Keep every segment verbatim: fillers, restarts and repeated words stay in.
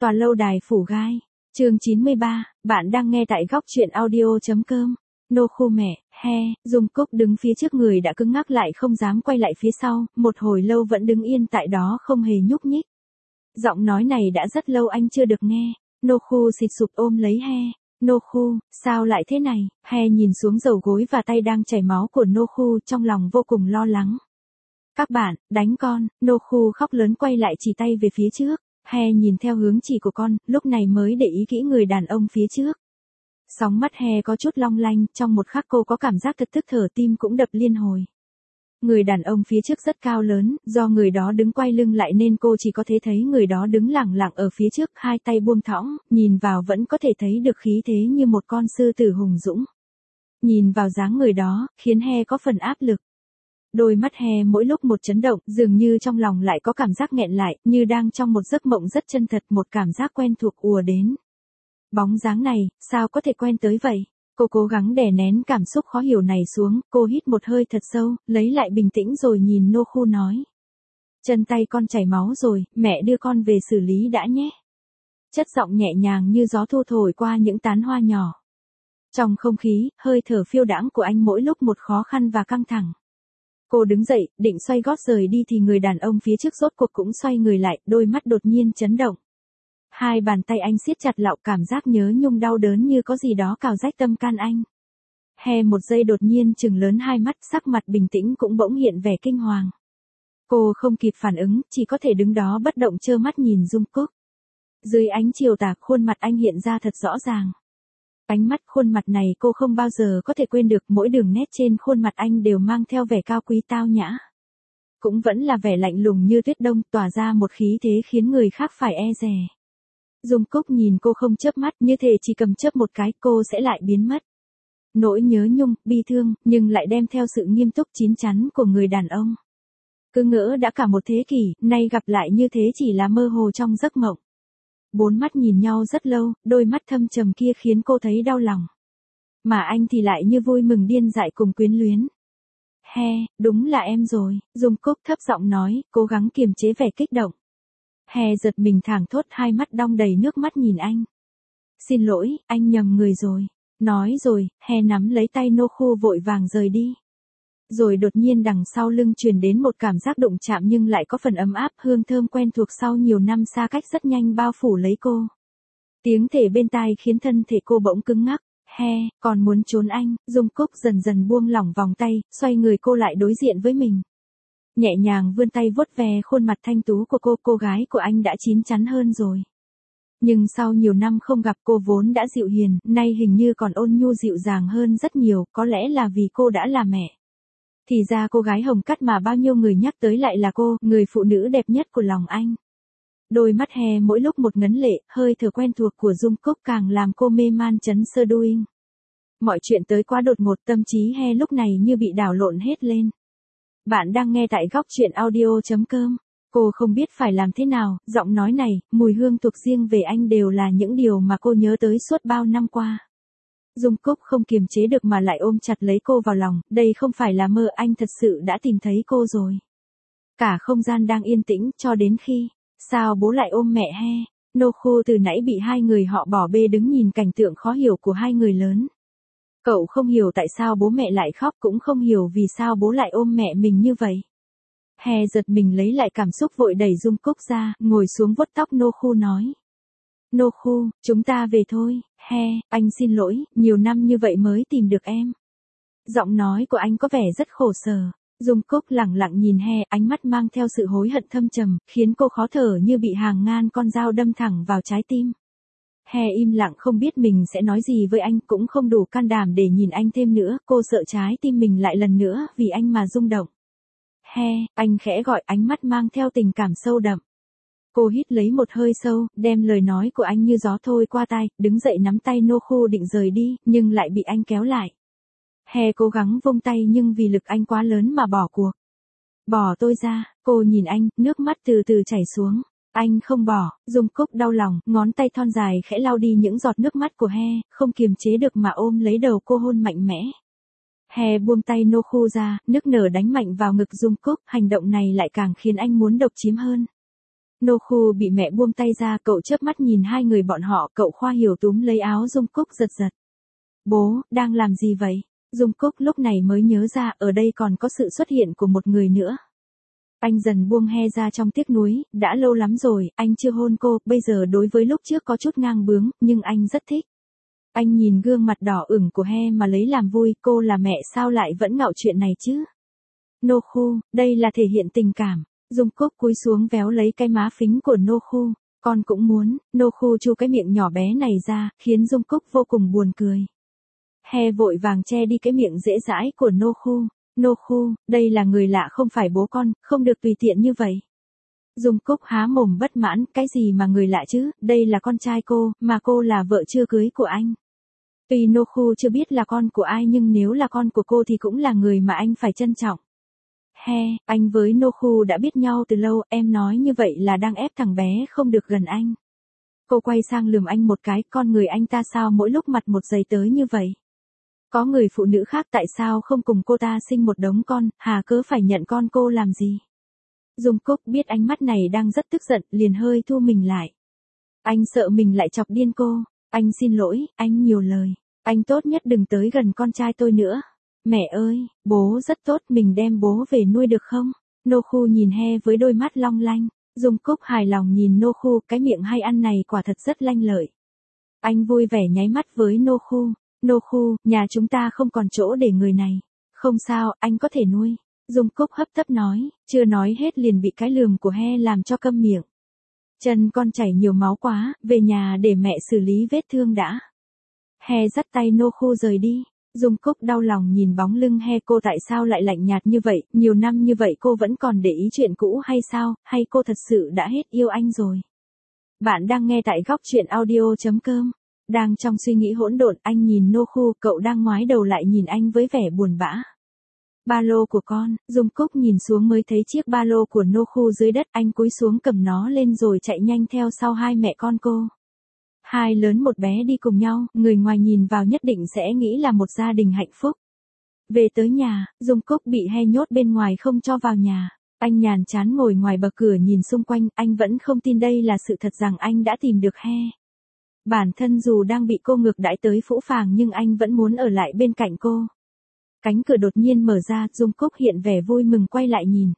Tòa lâu đài phủ gai. Chương chín mươi ba, bạn đang nghe tại góc truyện audio chấm com. Nô khu mẹ, he, Dung Cúc đứng phía trước người đã cứng ngắc lại không dám quay lại phía sau, một hồi lâu vẫn đứng yên tại đó không hề nhúc nhích. Giọng nói này đã rất lâu anh chưa được nghe. Nô khu xịt sụp ôm lấy he. Nô khu, sao lại thế này? He nhìn xuống đầu gối và tay đang chảy máu của Nô khu, trong lòng vô cùng lo lắng. Các bạn, đánh con. Nô khu khóc lớn quay lại chỉ tay về phía trước. He nhìn theo hướng chỉ của con, lúc này mới để ý kỹ người đàn ông phía trước. Sóng mắt He có chút long lanh, trong một khắc cô có cảm giác thật tức thở, tim cũng đập liên hồi. Người đàn ông phía trước rất cao lớn, do người đó đứng quay lưng lại nên cô chỉ có thể thấy người đó đứng lẳng lặng ở phía trước, hai tay buông thõng, nhìn vào vẫn có thể thấy được khí thế như một con sư tử hùng dũng. Nhìn vào dáng người đó, khiến He có phần áp lực. Đôi mắt He mỗi lúc một chấn động, dường như trong lòng lại có cảm giác nghẹn lại, như đang trong một giấc mộng rất chân thật, một cảm giác quen thuộc ùa đến. Bóng dáng này, sao có thể quen tới vậy? Cô cố gắng đè nén cảm xúc khó hiểu này xuống, cô hít một hơi thật sâu, lấy lại bình tĩnh rồi nhìn Nô khu nói. Chân tay con chảy máu rồi, mẹ đưa con về xử lý đã nhé. Chất giọng nhẹ nhàng như gió thu thổi qua những tán hoa nhỏ. Trong không khí, hơi thở phiêu đãng của anh mỗi lúc một khó khăn và căng thẳng. Cô đứng dậy, định xoay gót rời đi thì người đàn ông phía trước rốt cuộc cũng xoay người lại, đôi mắt đột nhiên chấn động. Hai bàn tay anh siết chặt lạo, cảm giác nhớ nhung đau đớn như có gì đó cào rách tâm can anh. He một giây đột nhiên trừng lớn hai mắt, sắc mặt bình tĩnh cũng bỗng hiện vẻ kinh hoàng. Cô không kịp phản ứng, chỉ có thể đứng đó bất động trơ mắt nhìn Dung Cúc. Dưới ánh chiều tà, khuôn mặt anh hiện ra thật rõ ràng. Ánh mắt khuôn mặt này cô không bao giờ có thể quên được, mỗi đường nét trên khuôn mặt anh đều mang theo vẻ cao quý tao nhã. Cũng vẫn là vẻ lạnh lùng như tuyết đông, tỏa ra một khí thế khiến người khác phải e dè. Dung Cúc nhìn cô không chớp mắt, như thể chỉ cầm chớp một cái cô sẽ lại biến mất. Nỗi nhớ nhung, bi thương, nhưng lại đem theo sự nghiêm túc chín chắn của người đàn ông. Cứ ngỡ đã cả một thế kỷ, nay gặp lại như thế chỉ là mơ hồ trong giấc mộng. Bốn mắt nhìn nhau rất lâu, đôi mắt thâm trầm kia khiến cô thấy đau lòng. Mà anh thì lại như vui mừng điên dại cùng quyến luyến. He, đúng là em rồi, Dung Cúc thấp giọng nói, cố gắng kiềm chế vẻ kích động. He giật mình thảng thốt, hai mắt đong đầy nước mắt nhìn anh. Xin lỗi, anh nhầm người rồi. Nói rồi, He nắm lấy tay Nô khu vội vàng rời đi. Rồi đột nhiên đằng sau lưng truyền đến một cảm giác đụng chạm nhưng lại có phần ấm áp, hương thơm quen thuộc sau nhiều năm xa cách rất nhanh bao phủ lấy cô. Tiếng thề bên tai khiến thân thể cô bỗng cứng ngắc. He, còn muốn trốn anh? Dung Cúc dần dần buông lỏng vòng tay, xoay người cô lại đối diện với mình. Nhẹ nhàng vươn tay vuốt ve khuôn mặt thanh tú của cô, cô gái của anh đã chín chắn hơn rồi. Nhưng sau nhiều năm không gặp, cô vốn đã dịu hiền, nay hình như còn ôn nhu dịu dàng hơn rất nhiều, có lẽ là vì cô đã là mẹ. Thì ra cô gái hồng cắt mà bao nhiêu người nhắc tới lại là cô, người phụ nữ đẹp nhất của lòng anh. Đôi mắt He mỗi lúc một ngấn lệ, hơi thở quen thuộc của Dung Cúc càng làm cô mê man chấn sơ đuing. Mọi chuyện tới quá đột ngột, tâm trí He lúc này như bị đảo lộn hết lên. Bạn đang nghe tại góc truyện audio chấm com. Cô không biết phải làm thế nào, giọng nói này, mùi hương thuộc riêng về anh đều là những điều mà cô nhớ tới suốt bao năm qua. Dung Cúc không kiềm chế được mà lại ôm chặt lấy cô vào lòng, đây không phải là mơ, anh thật sự đã tìm thấy cô rồi. Cả không gian đang yên tĩnh, cho đến khi, sao bố lại ôm mẹ He? Nô khu từ nãy bị hai người họ bỏ bê đứng nhìn cảnh tượng khó hiểu của hai người lớn. Cậu không hiểu tại sao bố mẹ lại khóc, cũng không hiểu vì sao bố lại ôm mẹ mình như vậy. He giật mình lấy lại cảm xúc vội đẩy Dung Cúc ra, ngồi xuống vuốt tóc Nô khu nói. Nô khu, chúng ta về thôi. He, anh xin lỗi, nhiều năm như vậy mới tìm được em. Giọng nói của anh có vẻ rất khổ sở. Dung Cúc lẳng lặng nhìn He, ánh mắt mang theo sự hối hận thâm trầm, khiến cô khó thở như bị hàng ngàn con dao đâm thẳng vào trái tim. He im lặng không biết mình sẽ nói gì với anh, cũng không đủ can đảm để nhìn anh thêm nữa, cô sợ trái tim mình lại lần nữa vì anh mà rung động. He, anh khẽ gọi, ánh mắt mang theo tình cảm sâu đậm. Cô hít lấy một hơi sâu, đem lời nói của anh như gió thôi qua tai, đứng dậy nắm tay Nô khu định rời đi, nhưng lại bị anh kéo lại. He cố gắng vung tay nhưng vì lực anh quá lớn mà bỏ cuộc. Bỏ tôi ra, cô nhìn anh, nước mắt từ từ chảy xuống. Anh không bỏ, Dung Cúc đau lòng, ngón tay thon dài khẽ lau đi những giọt nước mắt của He, không kiềm chế được mà ôm lấy đầu cô hôn mạnh mẽ. He buông tay Nô khu ra, nức nở đánh mạnh vào ngực Dung Cúc, hành động này lại càng khiến anh muốn độc chiếm hơn. Nô Khu bị mẹ buông tay ra, cậu chớp mắt nhìn hai người bọn họ, cậu Khoa Hiểu túm lấy áo Dung Cúc giật giật. Bố, đang làm gì vậy? Dung Cúc lúc này mới nhớ ra, ở đây còn có sự xuất hiện của một người nữa. Anh dần buông he ra trong tiếc nuối, đã lâu lắm rồi, anh chưa hôn cô, bây giờ đối với lúc trước có chút ngang bướng, nhưng anh rất thích. Anh nhìn gương mặt đỏ ửng của he mà lấy làm vui, cô là mẹ sao lại vẫn ngạo chuyện này chứ? Nô Khu, đây là thể hiện tình cảm. Dung Cúc cúi xuống véo lấy cái má phính của Nô Khu. Con cũng muốn. Nô Khu chu cái miệng nhỏ bé này ra, khiến Dung Cúc vô cùng buồn cười. He vội vàng che đi cái miệng dễ dãi của Nô Khu. Nô Khu, đây là người lạ không phải bố con, không được tùy tiện như vậy. Dung Cúc há mồm bất mãn, cái gì mà người lạ chứ, đây là con trai cô, mà cô là vợ chưa cưới của anh. Tuy Nô Khu chưa biết là con của ai nhưng nếu là con của cô thì cũng là người mà anh phải trân trọng. He, anh với Nô Khu đã biết nhau từ lâu, em nói như vậy là đang ép thằng bé không được gần anh. Cô quay sang lườm anh một cái, con người anh ta sao mỗi lúc mặt một giày tới như vậy? Có người phụ nữ khác tại sao không cùng cô ta sinh một đống con, hà cớ phải nhận con cô làm gì? Dung Cúc biết ánh mắt này đang rất tức giận, liền hơi thu mình lại. Anh sợ mình lại chọc điên cô, anh xin lỗi, anh nhiều lời, anh tốt nhất đừng tới gần con trai tôi nữa. Mẹ ơi, bố rất tốt, mình đem bố về nuôi được không? Nô Khu nhìn he với đôi mắt long lanh. Dung Cúc hài lòng nhìn Nô Khu, cái miệng hay ăn này quả thật rất lanh lợi. Anh vui vẻ nháy mắt với Nô Khu. Nô Khu, nhà chúng ta không còn chỗ để người này. Không sao, anh có thể nuôi. Dung Cúc hấp tấp nói, chưa nói hết liền bị cái lườm của he làm cho câm miệng. Chân con chảy nhiều máu quá, về nhà để mẹ xử lý vết thương đã. He dắt tay Nô Khu rời đi. Dung Cúc đau lòng nhìn bóng lưng he, cô tại sao lại lạnh nhạt như vậy, nhiều năm như vậy cô vẫn còn để ý chuyện cũ hay sao, hay cô thật sự đã hết yêu anh rồi. Bạn đang nghe tại góc truyện audio chấm com. Đang trong suy nghĩ hỗn độn, anh nhìn Nô Khu, cậu đang ngoái đầu lại nhìn anh với vẻ buồn bã. Ba lô của con, Dung Cúc nhìn xuống mới thấy chiếc ba lô của Nô Khu dưới đất, anh cúi xuống cầm nó lên rồi chạy nhanh theo sau hai mẹ con cô. Hai lớn một bé đi cùng nhau, người ngoài nhìn vào nhất định sẽ nghĩ là một gia đình hạnh phúc. Về tới nhà, Dung Cúc bị he nhốt bên ngoài không cho vào nhà. Anh nhàn chán ngồi ngoài bậc cửa nhìn xung quanh, anh vẫn không tin đây là sự thật rằng anh đã tìm được he. Bản thân dù đang bị cô ngược đãi tới phũ phàng nhưng anh vẫn muốn ở lại bên cạnh cô. Cánh cửa đột nhiên mở ra, Dung Cúc hiện vẻ vui mừng quay lại nhìn.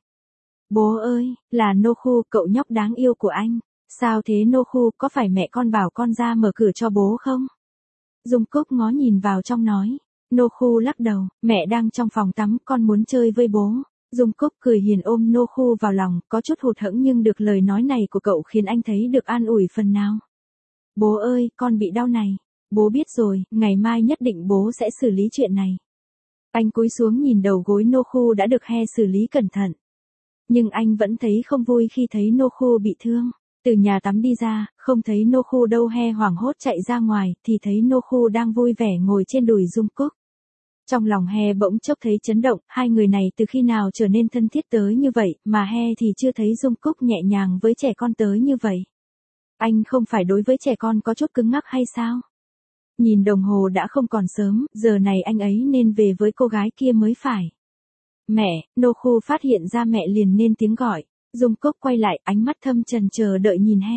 Bố ơi, là Nô Khu, cậu nhóc đáng yêu của anh. Sao thế Nô Khu, có phải mẹ con bảo con ra mở cửa cho bố không? Dung Cúc ngó nhìn vào trong nói. Nô Khu lắc đầu, mẹ đang trong phòng tắm, con muốn chơi với bố. Dung Cúc cười hiền ôm Nô Khu vào lòng, có chút hụt hẫng nhưng được lời nói này của cậu khiến anh thấy được an ủi phần nào. Bố ơi, con bị đau này. Bố biết rồi, ngày mai nhất định bố sẽ xử lý chuyện này. Anh cúi xuống nhìn đầu gối Nô Khu đã được he xử lý cẩn thận. Nhưng anh vẫn thấy không vui khi thấy Nô Khu bị thương. Từ nhà tắm đi ra, không thấy Nô Khu đâu, he hoảng hốt chạy ra ngoài, thì thấy Nô Khu đang vui vẻ ngồi trên đùi Dung Cúc. Trong lòng he bỗng chốc thấy chấn động, hai người này từ khi nào trở nên thân thiết tới như vậy, mà he thì chưa thấy Dung Cúc nhẹ nhàng với trẻ con tới như vậy. Anh không phải đối với trẻ con có chút cứng ngắc hay sao? Nhìn đồng hồ đã không còn sớm, giờ này anh ấy nên về với cô gái kia mới phải. Mẹ, Nô Khu phát hiện ra mẹ liền nên tiếng gọi. Dung Cúc quay lại, ánh mắt thâm trần chờ đợi nhìn he.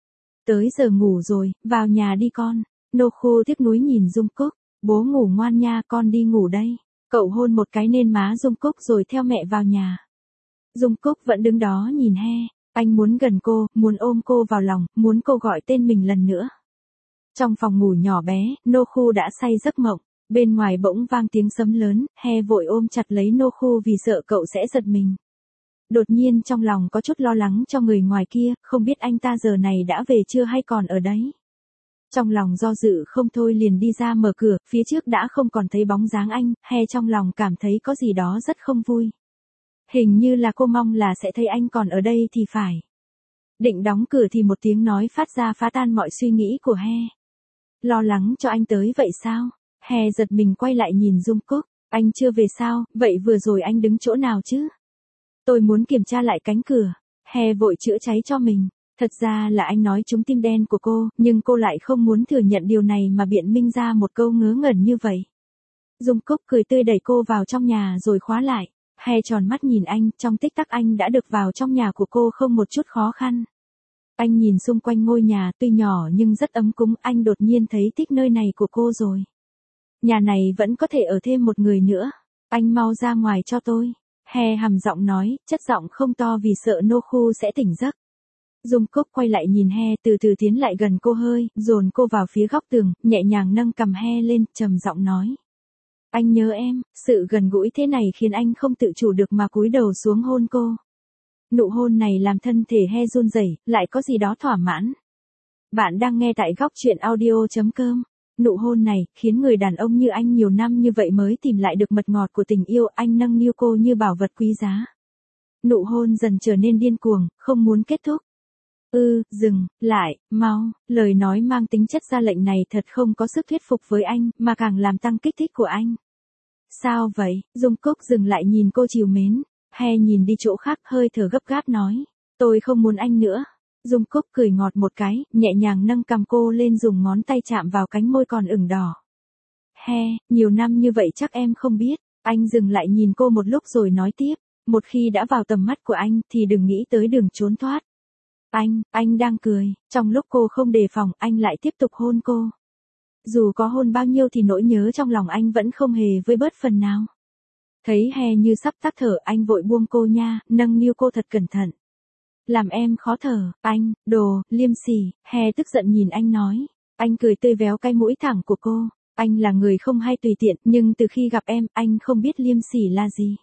Tới giờ ngủ rồi, vào nhà đi con. Nô Khu tiếc nuối nhìn Dung Cúc. Bố ngủ ngoan nha, con đi ngủ đây. Cậu hôn một cái lên má Dung Cúc rồi theo mẹ vào nhà. Dung Cúc vẫn đứng đó nhìn he. Anh muốn gần cô, muốn ôm cô vào lòng, muốn cô gọi tên mình lần nữa. Trong phòng ngủ nhỏ bé, Nô Khu đã say giấc mộng. Bên ngoài bỗng vang tiếng sấm lớn, he vội ôm chặt lấy Nô Khu vì sợ cậu sẽ giật mình. Đột nhiên trong lòng có chút lo lắng cho người ngoài kia, không biết anh ta giờ này đã về chưa hay còn ở đấy. Trong lòng do dự không thôi liền đi ra mở cửa, phía trước đã không còn thấy bóng dáng anh, he trong lòng cảm thấy có gì đó rất không vui. Hình như là cô mong là sẽ thấy anh còn ở đây thì phải. Định đóng cửa thì một tiếng nói phát ra phá tan mọi suy nghĩ của he. Lo lắng cho anh tới vậy sao? He giật mình quay lại nhìn Dung Cúc, anh chưa về sao, vậy vừa rồi anh đứng chỗ nào chứ? Tôi muốn kiểm tra lại cánh cửa. He vội chữa cháy cho mình. Thật ra là anh nói trúng tim đen của cô, nhưng cô lại không muốn thừa nhận điều này mà biện minh ra một câu ngớ ngẩn như vậy. Dung Cúc cười tươi đẩy cô vào trong nhà rồi khóa lại. He tròn mắt nhìn anh, trong tích tắc anh đã được vào trong nhà của cô không một chút khó khăn. Anh nhìn xung quanh ngôi nhà tuy nhỏ nhưng rất ấm cúng, anh đột nhiên thấy thích nơi này của cô rồi. Nhà này vẫn có thể ở thêm một người nữa. Anh mau ra ngoài cho tôi. He hầm giọng nói, chất giọng không to vì sợ nô khu sẽ tỉnh giấc. Dung Cúc quay lại nhìn He, từ từ tiến lại gần cô hơi, dồn cô vào phía góc tường, nhẹ nhàng nâng cằm He lên, trầm giọng nói. Anh nhớ em. Sự gần gũi thế này khiến anh không tự chủ được mà cúi đầu xuống hôn cô. Nụ hôn này làm thân thể He run rẩy, lại có gì đó thỏa mãn. Bạn đang nghe tại góc truyện audio chấm com. Nụ hôn này khiến người đàn ông như anh nhiều năm như vậy mới tìm lại được mật ngọt của tình yêu. Anh nâng niu cô như bảo vật quý giá. Nụ hôn dần trở nên điên cuồng, không muốn kết thúc. Ư, dừng, lại, mau. Lời nói mang tính chất ra lệnh này thật không có sức thuyết phục với anh, mà càng làm tăng kích thích của anh. Sao vậy? Dung Cúc dừng lại nhìn cô trìu mến. He nhìn đi chỗ khác, hơi thở gấp gáp nói. Tôi không muốn anh nữa. Dung Cúc cười ngọt một cái, nhẹ nhàng nâng cằm cô lên, dùng ngón tay chạm vào cánh môi còn ửng đỏ. He, nhiều năm như vậy chắc em không biết. Anh dừng lại nhìn cô một lúc rồi nói tiếp. Một khi đã vào tầm mắt của anh thì đừng nghĩ tới đường trốn thoát. Anh, anh đang cười. Trong lúc cô không đề phòng, anh lại tiếp tục hôn cô. Dù có hôn bao nhiêu thì nỗi nhớ trong lòng anh vẫn không hề vơi bớt phần nào. Thấy He như sắp tắt thở, anh vội buông cô nha, nâng niu cô thật cẩn thận. Làm em khó thở. Anh, đồ, liêm sỉ. He tức giận nhìn anh nói. Anh cười tươi véo cái mũi thẳng của cô. Anh là người không hay tùy tiện, nhưng từ khi gặp em, anh không biết liêm sỉ là gì.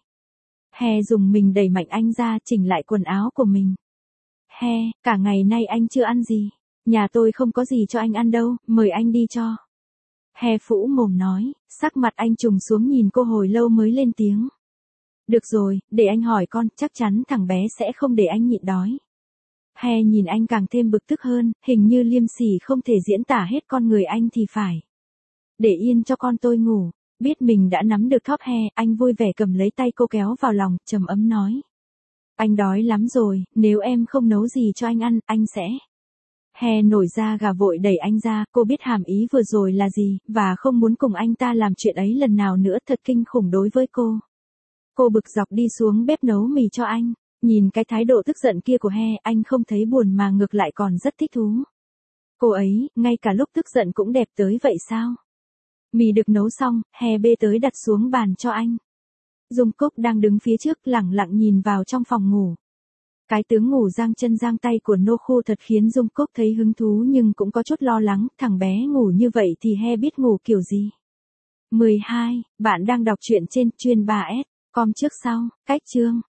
He dùng mình đẩy mạnh anh ra, chỉnh lại quần áo của mình. He, cả ngày nay anh chưa ăn gì. Nhà tôi không có gì cho anh ăn đâu, mời anh đi cho. He phũ mồm nói, sắc mặt anh trùng xuống nhìn cô hồi lâu mới lên tiếng. Được rồi, để anh hỏi con, chắc chắn thằng bé sẽ không để anh nhịn đói. He nhìn anh càng thêm bực tức hơn, hình như liêm sỉ không thể diễn tả hết con người anh thì phải. Để yên cho con tôi ngủ. Biết mình đã nắm được thóp He, anh vui vẻ cầm lấy tay cô kéo vào lòng, trầm ấm nói. Anh đói lắm rồi, nếu em không nấu gì cho anh ăn, anh sẽ... He nổi da gà vội đẩy anh ra, cô biết hàm ý vừa rồi là gì, và không muốn cùng anh ta làm chuyện ấy lần nào nữa, thật kinh khủng đối với cô. Cô bực dọc đi xuống bếp nấu mì cho anh, nhìn cái thái độ tức giận kia của He, anh không thấy buồn mà ngược lại còn rất thích thú. Cô ấy, ngay cả lúc tức giận cũng đẹp tới vậy sao? Mì được nấu xong, He bê tới đặt xuống bàn cho anh. Dung Cúc đang đứng phía trước lẳng lặng nhìn vào trong phòng ngủ. Cái tướng ngủ giang chân giang tay của nô khu thật khiến Dung Cúc thấy hứng thú nhưng cũng có chút lo lắng, thằng bé ngủ như vậy thì He biết ngủ kiểu gì. mười hai, bạn đang đọc truyện trên chuyên ba S, com trước sau, cách chương.